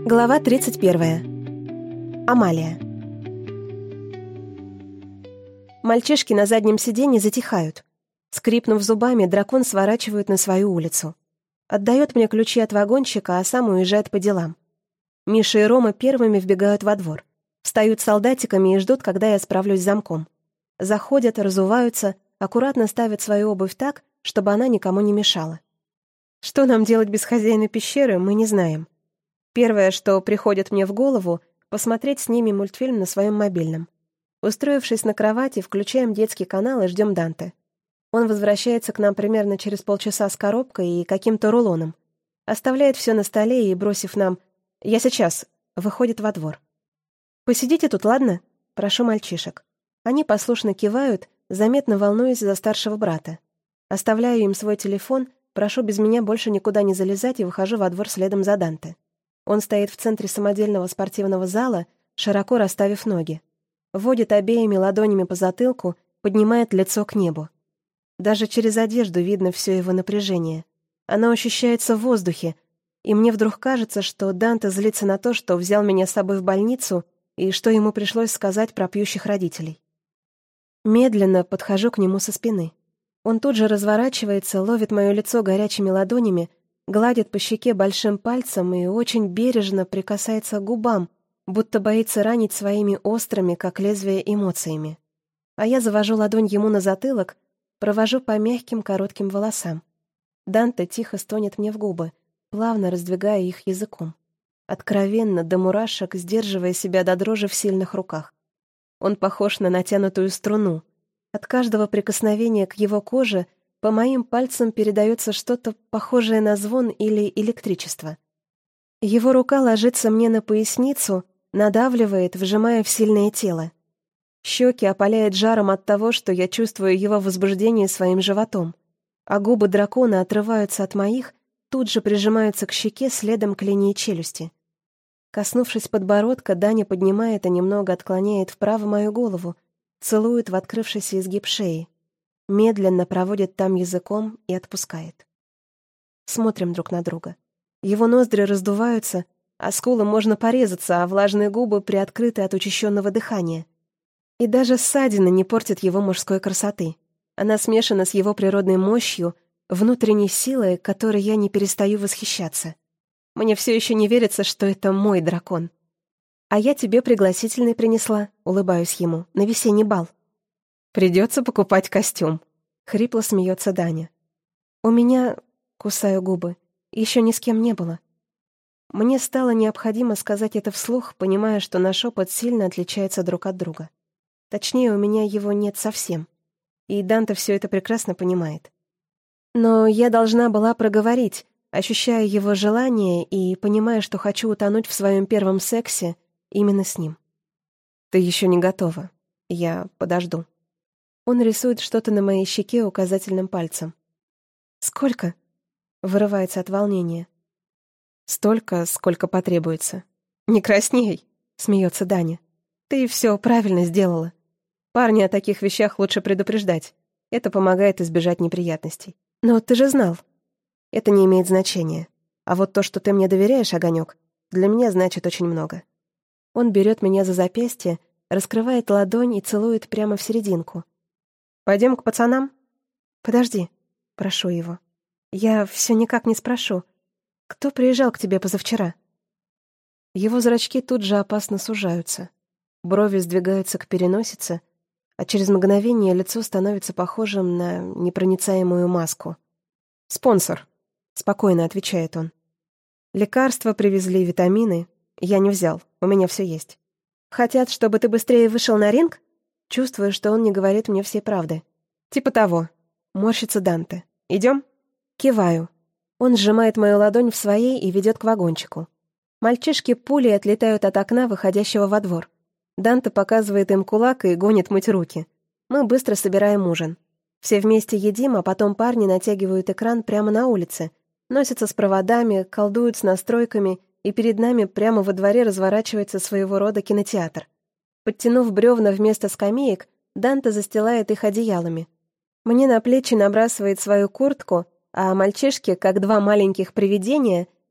Глава 31. Амалия. Мальчишки на заднем сиденье затихают. Скрипнув зубами, дракон сворачивает на свою улицу. Отдает мне ключи от вагончика, а сам уезжает по делам. Миша и Рома первыми вбегают во двор. Встают солдатиками и ждут, когда я справлюсь с замком. Заходят, разуваются, аккуратно ставят свою обувь так, чтобы она никому не мешала. Что нам делать без хозяина пещеры, мы не знаем. Первое, что приходит мне в голову, посмотреть с ними мультфильм на своем мобильном. Устроившись на кровати, включаем детский канал и ждем Данте. Он возвращается к нам примерно через полчаса с коробкой и каким-то рулоном. Оставляет все на столе и, бросив нам «Я сейчас», выходит во двор. «Посидите тут, ладно?» — прошу мальчишек. Они послушно кивают, заметно волнуясь за старшего брата. Оставляю им свой телефон, прошу без меня больше никуда не залезать и выхожу во двор следом за Данте. Он стоит в центре самодельного спортивного зала, широко расставив ноги. Водит обеими ладонями по затылку, поднимает лицо к небу. Даже через одежду видно все его напряжение. Оно ощущается в воздухе, и мне вдруг кажется, что Данте злится на то, что взял меня с собой в больницу и что ему пришлось сказать про пьющих родителей. Медленно подхожу к нему со спины. Он тут же разворачивается, ловит мое лицо горячими ладонями, гладит по щеке большим пальцем и очень бережно прикасается к губам, будто боится ранить своими острыми, как лезвие, эмоциями. А я завожу ладонь ему на затылок, провожу по мягким коротким волосам. Данте тихо стонет мне в губы, плавно раздвигая их языком. Откровенно, до мурашек, сдерживая себя до дрожи в сильных руках. Он похож на натянутую струну. От каждого прикосновения к его коже по моим пальцам передается что-то похожее на звон или электричество. Его рука ложится мне на поясницу, надавливает, вжимая в сильное тело. Щеки опаляет жаром от того, что я чувствую его возбуждение своим животом, а губы дракона отрываются от моих, тут же прижимаются к щеке следом к линии челюсти. Коснувшись подбородка, Даня поднимает и немного отклоняет вправо мою голову, целует в открывшийся изгиб шеи, медленно проводит там языком и отпускает. Смотрим друг на друга. Его ноздри раздуваются, а скулы можно порезаться, а влажные губы приоткрыты от учащенного дыхания. И даже ссадина не портит его мужской красоты. Она смешана с его природной мощью, внутренней силой, которой я не перестаю восхищаться. Мне все еще не верится, что это мой дракон. «А я тебе пригласительный принесла», — улыбаюсь ему, — «на весенний бал». «Придется покупать костюм», — хрипло смеется Даня. «У меня...» — кусаю губы. «Еще ни с кем не было». Мне стало необходимо сказать это вслух, понимая, что наш опыт сильно отличается друг от друга. Точнее, у меня его нет совсем. И Данте все это прекрасно понимает. Но я должна была проговорить, ощущая его желание и понимая, что хочу утонуть в своем первом сексе именно с ним. «Ты еще не готова. Я подожду». Он рисует что-то на моей щеке указательным пальцем. «Сколько?» — вырывается от волнения. «Столько, сколько потребуется». «Не красней», — смеется Даня. «Ты все правильно сделала. Парня о таких вещах лучше предупреждать. Это помогает избежать неприятностей. Но ты же знал». «Это не имеет значения. А вот то, что ты мне доверяешь, Огонек, для меня значит очень много». Он берет меня за запястье, раскрывает ладонь и целует прямо в серединку. «Пойдем к пацанам?» «Подожди», — прошу его. «Я все никак не спрошу. Кто приезжал к тебе позавчера?» Его зрачки тут же опасно сужаются. Брови сдвигаются к переносице, а через мгновение лицо становится похожим на непроницаемую маску. «Спонсор», — спокойно отвечает он. «Лекарства привезли, витамины. Я не взял, у меня все есть. Хотят, чтобы ты быстрее вышел на ринг?» Чувствую, что он не говорит мне всей правды. «Типа того», — морщится Данте. «Идем?» Киваю. Он сжимает мою ладонь в своей и ведет к вагончику. Мальчишки пулей отлетают от окна, выходящего во двор. Данте показывает им кулак и гонит мыть руки. Мы быстро собираем ужин. Все вместе едим, а потом парни натягивают экран прямо на улице, носятся с проводами, колдуют с настройками, и перед нами прямо во дворе разворачивается своего рода кинотеатр. Подтянув бревна вместо скамеек, Данте застилает их одеялами. Мне на плечи набрасывает свою куртку, а мальчишки, как два маленьких привидения,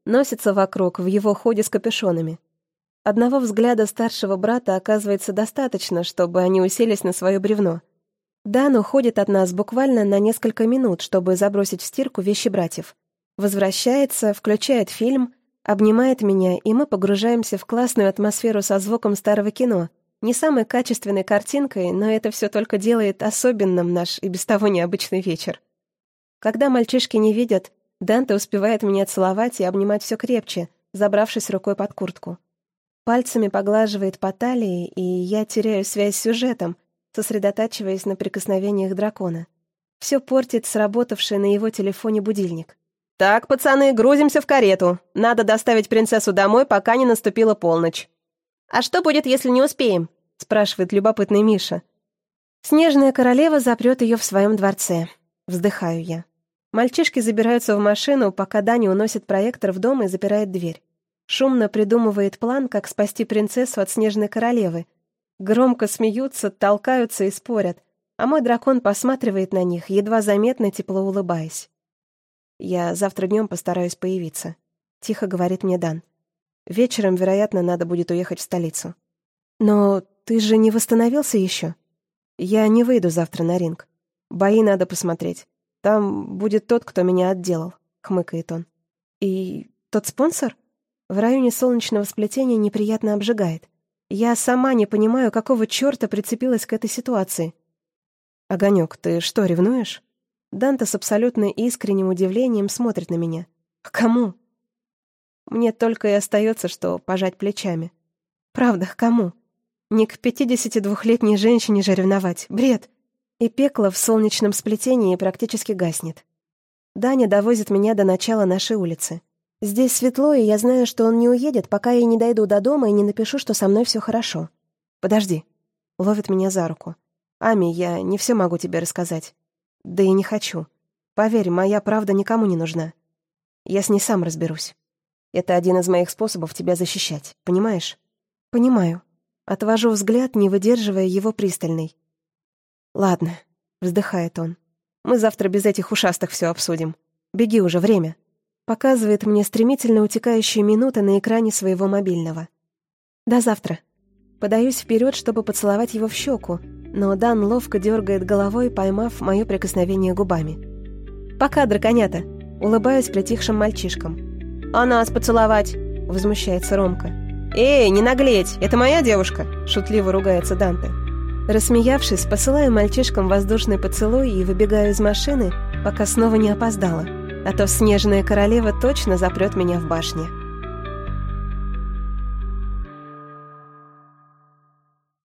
носится вокруг в его ходе с капюшонами. Одного взгляда старшего брата оказывается достаточно, чтобы они уселись на свое бревно. Дан уходит от нас буквально на несколько минут, чтобы забросить в стирку вещи братьев. Возвращается, включает фильм, обнимает меня, и мы погружаемся в классную атмосферу со звуком старого кино. Не самой качественной картинкой, но это все только делает особенным наш и без того необычный вечер. Когда мальчишки не видят, Данте успевает меня целовать и обнимать все крепче, забравшись рукой под куртку. Пальцами поглаживает по талии, и я теряю связь с сюжетом, сосредотачиваясь на прикосновениях дракона. Все портит сработавший на его телефоне будильник. «Так, пацаны, грузимся в карету. Надо доставить принцессу домой, пока не наступила полночь». «А что будет, если не успеем?» — спрашивает любопытный Миша. «Снежная королева запрет ее в своем дворце». Вздыхаю я. Мальчишки забираются в машину, пока Даня уносит проектор в дом и запирает дверь. Шумно придумывает план, как спасти принцессу от снежной королевы. Громко смеются, толкаются и спорят, а мой дракон посматривает на них, едва заметно тепло улыбаясь. «Я завтра днем постараюсь появиться», — тихо говорит мне Дан. «Вечером, вероятно, надо будет уехать в столицу». «Но ты же не восстановился еще?» «Я не выйду завтра на ринг. Бои надо посмотреть. Там будет тот, кто меня отделал», — хмыкает он. «И тот спонсор?» В районе солнечного сплетения неприятно обжигает. Я сама не понимаю, какого черта прицепилась к этой ситуации. «Огонек, ты что, ревнуешь?» Данте с абсолютно искренним удивлением смотрит на меня. «К кому?» Мне только и остается, что пожать плечами. Правда, к кому? Не к 52-летней женщине же ревновать. Бред. И пекло в солнечном сплетении практически гаснет. Даня довозит меня до начала нашей улицы. Здесь светло, и я знаю, что он не уедет, пока я не дойду до дома и не напишу, что со мной все хорошо. «Подожди», — ловит меня за руку. «Ами, я не все могу тебе рассказать. Да и не хочу. Поверь, моя правда никому не нужна. Я с ней сам разберусь. Это один из моих способов тебя защищать, понимаешь?» «Понимаю». Отвожу взгляд, не выдерживая его пристальный. «Ладно», — вздыхает он. «Мы завтра без этих ушастых все обсудим. Беги уже, время». Показывает мне стремительно утекающие минуты на экране своего мобильного. «До завтра». Подаюсь вперед, чтобы поцеловать его в щеку, но Дан ловко дергает головой, поймав мое прикосновение губами. «Пока, драконята!» Улыбаюсь притихшим мальчишкам. «А нас поцеловать?» — возмущается Ромка. «Эй, не наглеть! Это моя девушка!» — шутливо ругается Данте. Рассмеявшись, посылаю мальчишкам воздушный поцелуй и выбегаю из машины, пока снова не опоздала, а то снежная королева точно запрет меня в башне.